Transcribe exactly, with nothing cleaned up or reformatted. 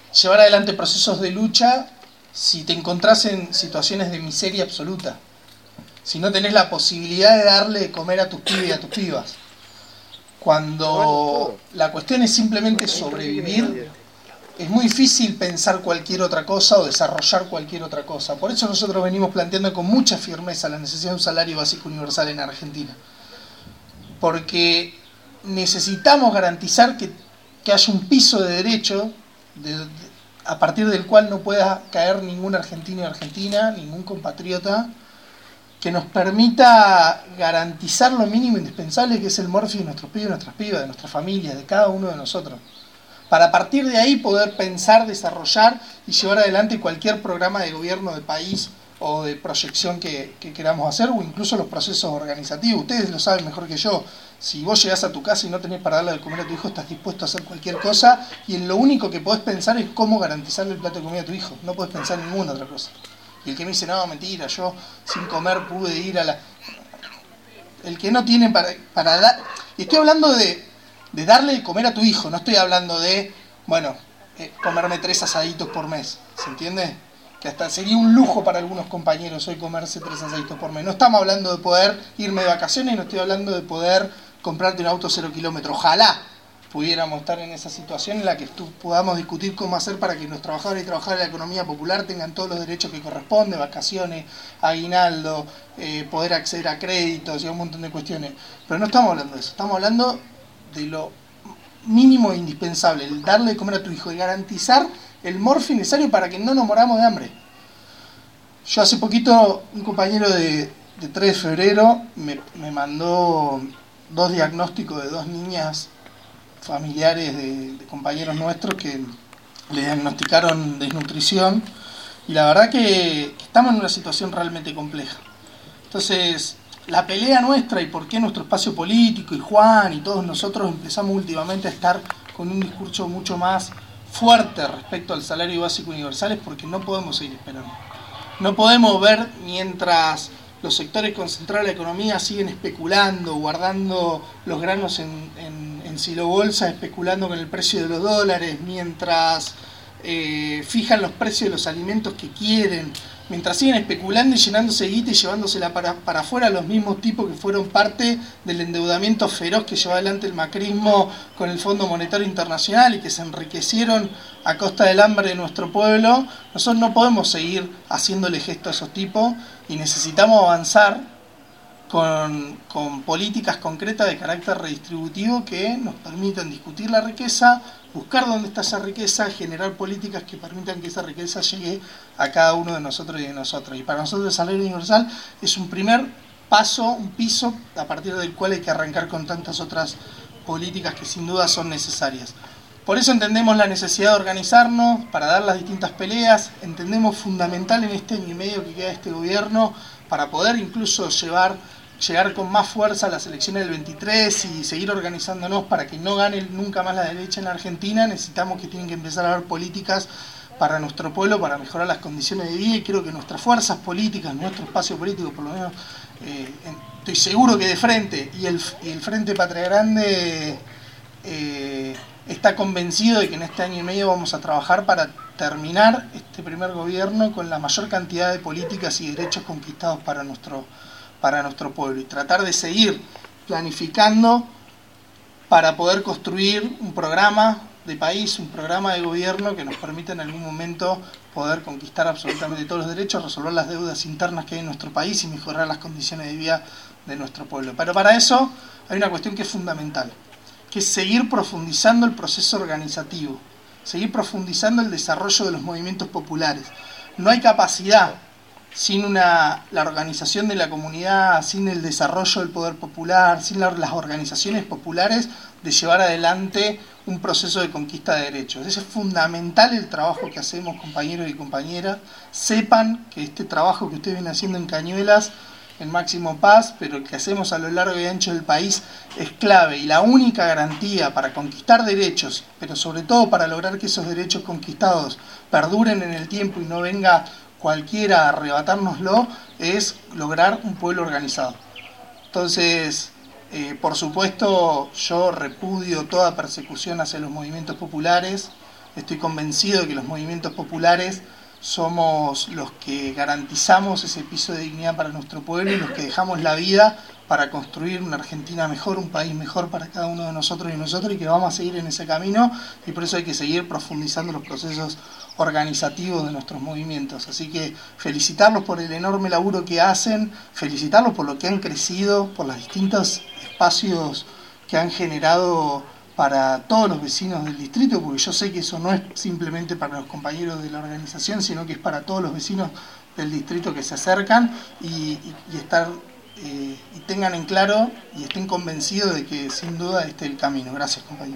llevar adelante procesos de lucha si te encontrás en situaciones de miseria absoluta, si no tenés la posibilidad de darle de comer a tus pibes y a tus pibas. Cuando la cuestión es simplemente sobrevivir, es muy difícil pensar cualquier otra cosa o desarrollar cualquier otra cosa. Por eso nosotros venimos planteando con mucha firmeza la necesidad de un salario básico universal en Argentina. Porque necesitamos garantizar que, que haya un piso de derecho de, de, a partir del cual no pueda caer ningún argentino o argentina, ningún compatriota, que nos permita garantizar lo mínimo indispensable que es el morfi de nuestros pibes, de nuestras pibas, de nuestras familias, de cada uno de nosotros. Para a partir de ahí poder pensar, desarrollar y llevar adelante cualquier programa de gobierno de país o de proyección que, que queramos hacer, o incluso los procesos organizativos. Ustedes lo saben mejor que yo. Si vos llegás a tu casa y no tenés para darle de comer a tu hijo, estás dispuesto a hacer cualquier cosa, y en lo único que podés pensar es cómo garantizarle el plato de comida a tu hijo. No podés pensar en ninguna otra cosa. Y el que me dice, no, mentira, yo sin comer pude ir a la... El que no tiene para, para dar... Y estoy hablando de, de darle de comer a tu hijo, no estoy hablando de, bueno, eh, comerme tres asaditos por mes, ¿se entiende? Que hasta sería un lujo para algunos compañeros hoy comerse tres asaditos por mes. No estamos hablando de poder irme de vacaciones, no estoy hablando de poder comprarte un auto cero kilómetros. Ojalá pudiéramos estar en esa situación en la que podamos discutir cómo hacer para que los trabajadores y trabajadoras de la economía popular tengan todos los derechos que corresponden, vacaciones, aguinaldo, eh, poder acceder a créditos y a un montón de cuestiones. Pero no estamos hablando de eso, estamos hablando de lo mínimo e indispensable, el darle de comer a tu hijo y garantizar el morfi necesario para que no nos moramos de hambre. Yo hace poquito, un compañero de, de tres de febrero me, me mandó dos diagnósticos de dos niñas familiares de, de compañeros nuestros que le diagnosticaron desnutrición, y la verdad que estamos en una situación realmente compleja. Entonces, la pelea nuestra y por qué nuestro espacio político y Juan y todos nosotros empezamos últimamente a estar con un discurso mucho más fuerte respecto al salario básico universal es porque no podemos seguir esperando. No podemos ver mientras los sectores concentrados de la economía siguen especulando, guardando los granos en, en, en silobolsa, especulando con el precio de los dólares, mientras eh, fijan los precios de los alimentos que quieren, mientras siguen especulando y llenándose de guita y llevándosela para, para afuera los mismos tipos que fueron parte del endeudamiento feroz que llevó adelante el macrismo con el Fondo Monetario Internacional y que se enriquecieron a costa del hambre de nuestro pueblo. Nosotros no podemos seguir haciéndole gesto a esos tipos y necesitamos avanzar con, con políticas concretas de carácter redistributivo que nos permitan discutir la riqueza, buscar dónde está esa riqueza, generar políticas que permitan que esa riqueza llegue a cada uno de nosotros y de nosotros. Y para nosotros el salario universal es un primer paso, un piso a partir del cual hay que arrancar con tantas otras políticas que sin duda son necesarias. Por eso entendemos la necesidad de organizarnos para dar las distintas peleas, entendemos fundamental en este año y medio que queda de este gobierno para poder incluso llevar llegar con más fuerza a las elecciones del veintitrés y seguir organizándonos para que no gane nunca más la derecha en Argentina. Necesitamos que tienen que empezar a haber políticas para nuestro pueblo, para mejorar las condiciones de vida, y creo que nuestras fuerzas políticas, nuestro espacio político, por lo menos eh, estoy seguro que de frente, y el, y el Frente Patria Grande eh, está convencido de que en este año y medio vamos a trabajar para terminar este primer gobierno con la mayor cantidad de políticas y derechos conquistados para nuestro para nuestro pueblo, y tratar de seguir planificando para poder construir un programa de país, un programa de gobierno que nos permita en algún momento poder conquistar absolutamente todos los derechos, resolver las deudas internas que hay en nuestro país y mejorar las condiciones de vida de nuestro pueblo. Pero para eso hay una cuestión que es fundamental, que es seguir profundizando el proceso organizativo, seguir profundizando el desarrollo de los movimientos populares. No hay capacidad sin una, la organización de la comunidad, sin el desarrollo del poder popular, sin la, las organizaciones populares, de llevar adelante un proceso de conquista de derechos. Ese es fundamental el trabajo que hacemos, compañeros y compañeras. Sepan que este trabajo que ustedes vienen haciendo en Cañuelas, en Máximo Paz, pero el que hacemos a lo largo y ancho del país es clave, y la única garantía para conquistar derechos, pero sobre todo para lograr que esos derechos conquistados perduren en el tiempo y no venga cualquiera a arrebatárnoslo, es lograr un pueblo organizado. Entonces, eh, por supuesto, yo repudio toda persecución hacia los movimientos populares. Estoy convencido de que los movimientos populares somos los que garantizamos ese piso de dignidad para nuestro pueblo y los que dejamos la vida para construir una Argentina mejor, un país mejor para cada uno de nosotros y nosotros, y que vamos a seguir en ese camino, y por eso hay que seguir profundizando los procesos organizativos de nuestros movimientos. Así que felicitarlos por el enorme laburo que hacen, felicitarlos por lo que han crecido, por los distintos espacios que han generado para todos los vecinos del distrito, porque yo sé que eso no es simplemente para los compañeros de la organización, sino que es para todos los vecinos del distrito que se acercan y, y, y estar eh, y tengan en claro y estén convencidos de que sin duda este es el camino. Gracias, compañeros.